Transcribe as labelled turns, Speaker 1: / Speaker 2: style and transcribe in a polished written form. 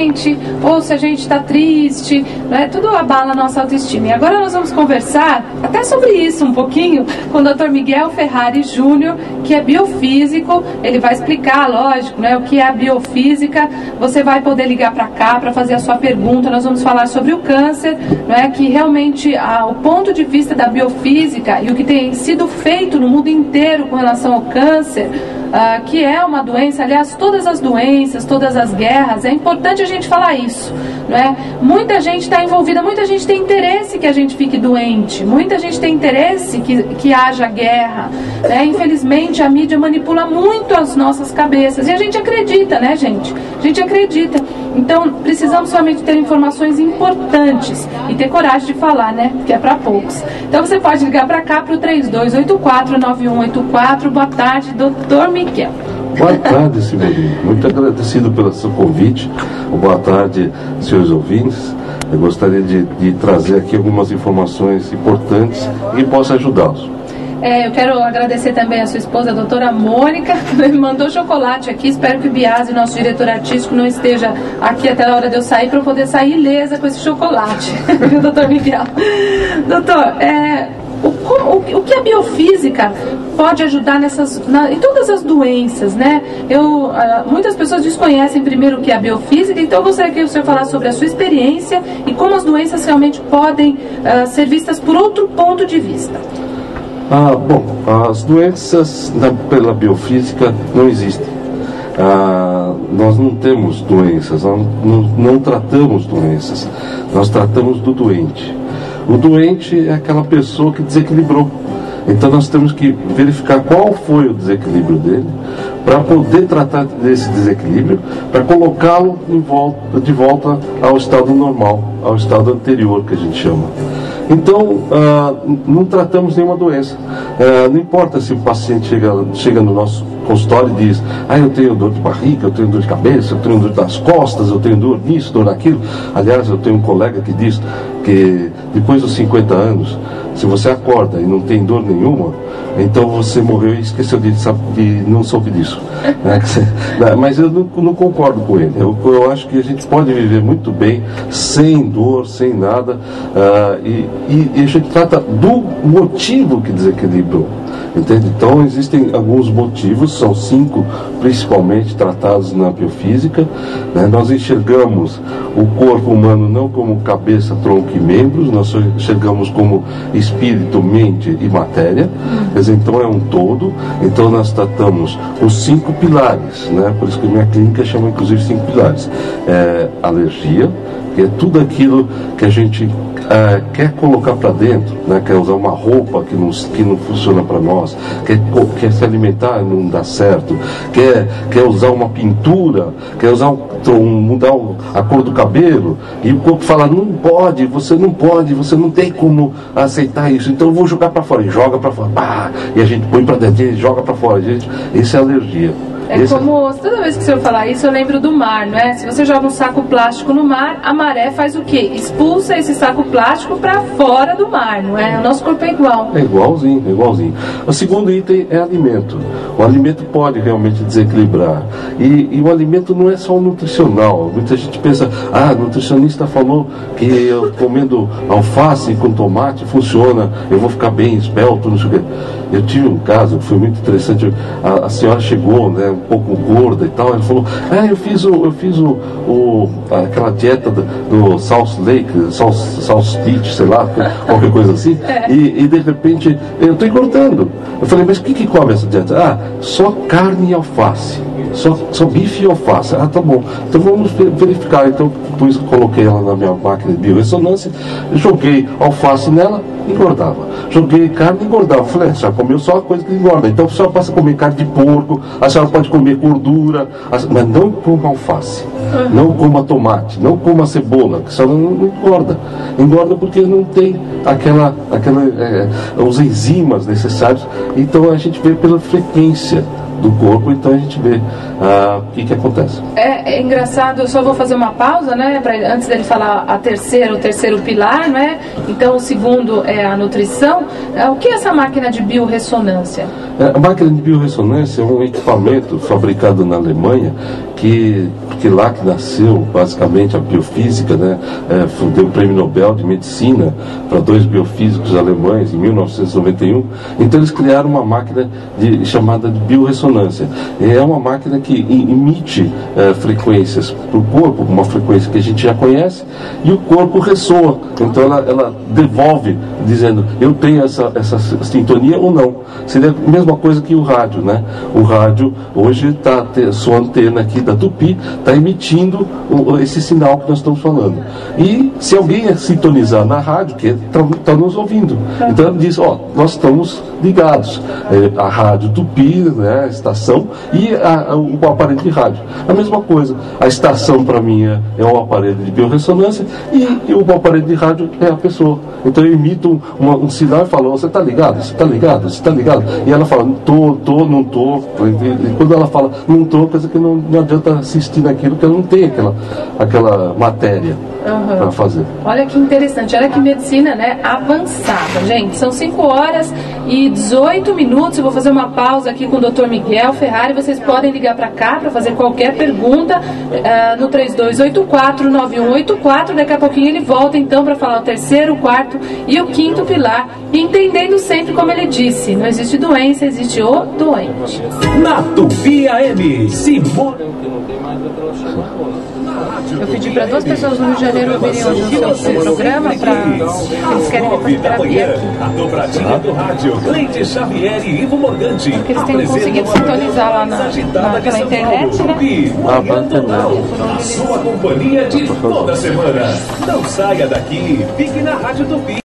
Speaker 1: ou se a gente está triste, né? Tudo abala a nossa autoestima. E agora nós vamos conversar até sobre isso um pouquinho com o Dr. Miguel Ferrari Júnior, que é biofísico. Ele vai explicar, lógico, né, o que é a biofísica. Você vai poder ligar para cá para fazer a sua pergunta. Nós vamos falar sobre o câncer, né, que realmente o ponto de vista da biofísica e o que tem sido feito no mundo inteiro com relação ao câncer, que é uma doença, aliás, todas as doenças, todas as guerras, é importante a gente falar isso, não é? Muita gente está envolvida, muita gente tem interesse que a gente fique doente, muita gente tem interesse que haja guerra, né? Infelizmente a mídia manipula muito as nossas cabeças e a gente acredita, né, gente? A gente acredita. Então precisamos realmente ter informações importantes e ter coragem de falar, né? Que é para poucos. Então você pode ligar para cá para o 3284-9184. Boa tarde, doutor Miguel.
Speaker 2: Boa tarde, Sibeli. Muito agradecido pelo seu convite. Boa tarde, senhores ouvintes. Eu gostaria de trazer aqui algumas informações importantes que possam ajudá-los.
Speaker 1: Eu quero agradecer também a sua esposa, a doutora Mônica, que me mandou chocolate aqui. Espero que o Biasi, nosso diretor artístico, não esteja aqui até a hora de eu sair, para eu poder sair ilesa com esse chocolate. Viu, doutor Miguel? Doutor, o que a biofísica pode ajudar em todas as doenças, né? Muitas pessoas desconhecem primeiro o que é a biofísica, então eu gostaria que o senhor falasse sobre a sua experiência e como as doenças realmente podem ser vistas por outro ponto de vista.
Speaker 2: Bom, as doenças pela biofísica não existem. Nós não temos doenças, nós não tratamos doenças, nós tratamos do doente. O doente é aquela pessoa que desequilibrou. Então nós temos que verificar qual foi o desequilíbrio dele, para poder tratar desse desequilíbrio, para colocá-lo de volta ao estado normal, ao estado anterior que a gente chama. Então, não tratamos nenhuma doença. Não importa se o paciente chega no nosso consultório e diz: eu tenho dor de barriga, eu tenho dor de cabeça, eu tenho dor das costas, eu tenho dor nisso, dor naquilo. Aliás, eu tenho um colega que diz que depois dos 50 anos, se você acorda e não tem dor nenhuma, então você morreu e esqueceu de não soube disso. Mas eu não concordo com ele. Eu acho que a gente pode viver muito bem, sem dor, sem nada, e a gente trata do motivo que desequilibrou. Entende? Então existem alguns motivos, são 5 principalmente tratados na biofísica, né? Nós enxergamos o corpo humano não como cabeça, tronco e membros, nós enxergamos como espírito, mente e matéria. Quer dizer, então é um todo. Então nós tratamos os 5 pilares, né? Por isso que minha clínica chama inclusive 5 pilares. Alergia, que é tudo aquilo que a gente quer colocar para dentro, né? Quer usar uma roupa que não funciona para nós, quer se alimentar e não dá certo, quer usar uma pintura, quer mudar a cor do cabelo, e o corpo fala: não pode, você não tem como aceitar isso, então eu vou jogar para fora, e joga para fora, e a gente põe para dentro e joga para fora. Isso é alergia.
Speaker 1: Como toda vez que o senhor falar isso, eu lembro do mar, não é? Se você joga um saco plástico no mar, a maré faz o quê? Expulsa esse saco plástico para fora do mar, não é? O nosso corpo é igual.
Speaker 2: É igualzinho. O segundo item é alimento. O alimento pode realmente desequilibrar. E o alimento não é só nutricional. Muita gente pensa: o nutricionista falou que eu comendo alface com tomate funciona, eu vou ficar bem esbelto, não sei o quê. Eu tive um caso que foi muito interessante. A senhora chegou, né, um pouco gorda e tal. Ela falou: eu fiz aquela dieta do Salt Lake, Salt Beach, sei lá, qualquer coisa assim. E de repente eu estou engordando. Eu falei: mas o que come essa dieta? Só carne e alface. Só bife e alface. Tá bom. Então vamos verificar. Então, por isso que coloquei ela na minha máquina de biorressonância, joguei alface nela, engordava. Joguei carne, engordava. Falei: a senhora comeu só a coisa que engorda. Então a senhora passa a comer carne de porco, a senhora pode comer gordura, mas não coma alface, não coma tomate, não coma cebola, que a senhora não engorda. Engorda porque não tem os enzimas necessários. Então a gente vê pela frequência do corpo, então a gente vê o que acontece.
Speaker 1: É engraçado, eu só vou fazer uma pausa, né, antes dele falar o terceiro pilar, né? Então o segundo é a nutrição. O que é essa máquina de biorressonância?
Speaker 2: A máquina de biorressonância é um equipamento fabricado na Alemanha porque lá que nasceu basicamente a biofísica, né? Deu o prêmio Nobel de Medicina para 2 biofísicos alemães em 1991. Então eles criaram uma máquina chamada de biorressonância. É uma máquina que emite frequências para o corpo, uma frequência que a gente já conhece, e o corpo ressoa. Então ela devolve, dizendo, eu tenho essa sintonia ou não. Seria a mesma coisa que o rádio, né? O rádio hoje sua antena aqui da Tupi está emitindo esse sinal que nós estamos falando. E se alguém sintonizar na rádio, que está nos ouvindo, então ele diz, nós estamos ligados. A rádio Tupi, né, a estação, e o aparelho de rádio. A mesma coisa. A estação, para mim, é um aparelho de biorressonância e o aparelho de rádio é a pessoa. Então eu emito um sinal e falo, você está ligado? Você está ligado? Você está ligado? E ela fala, não estou. E quando ela fala, não estou, quer dizer que não adianta assistir naquilo, porque ela não tem aquela matéria para fazer.
Speaker 1: Olha que interessante, olha que medicina, né, avançada, gente. São 5h18. Eu vou fazer uma pausa aqui com o Dr. Miguel Ferrari. Vocês podem ligar para cá para fazer qualquer pergunta no 3284-9184. Daqui a pouquinho ele volta então para falar o terceiro, o quarto e o quinto pilar, entendendo sempre como ele disse, não existe doença, existe o doente.
Speaker 3: Na Tupi AM, Simone.
Speaker 1: Eu pedi para 2 pessoas no Rio de Janeiro ouvirem hoje o seu programa, eles querem fazer terapia aqui.
Speaker 3: A dobradinha do rádio, Cleide Xavier e Ivo Morgante.
Speaker 1: Porque eles têm conseguido sintonizar lá pela internet, né?
Speaker 3: A sua companhia de toda semana. Não saia daqui, fique na Rádio Tupi.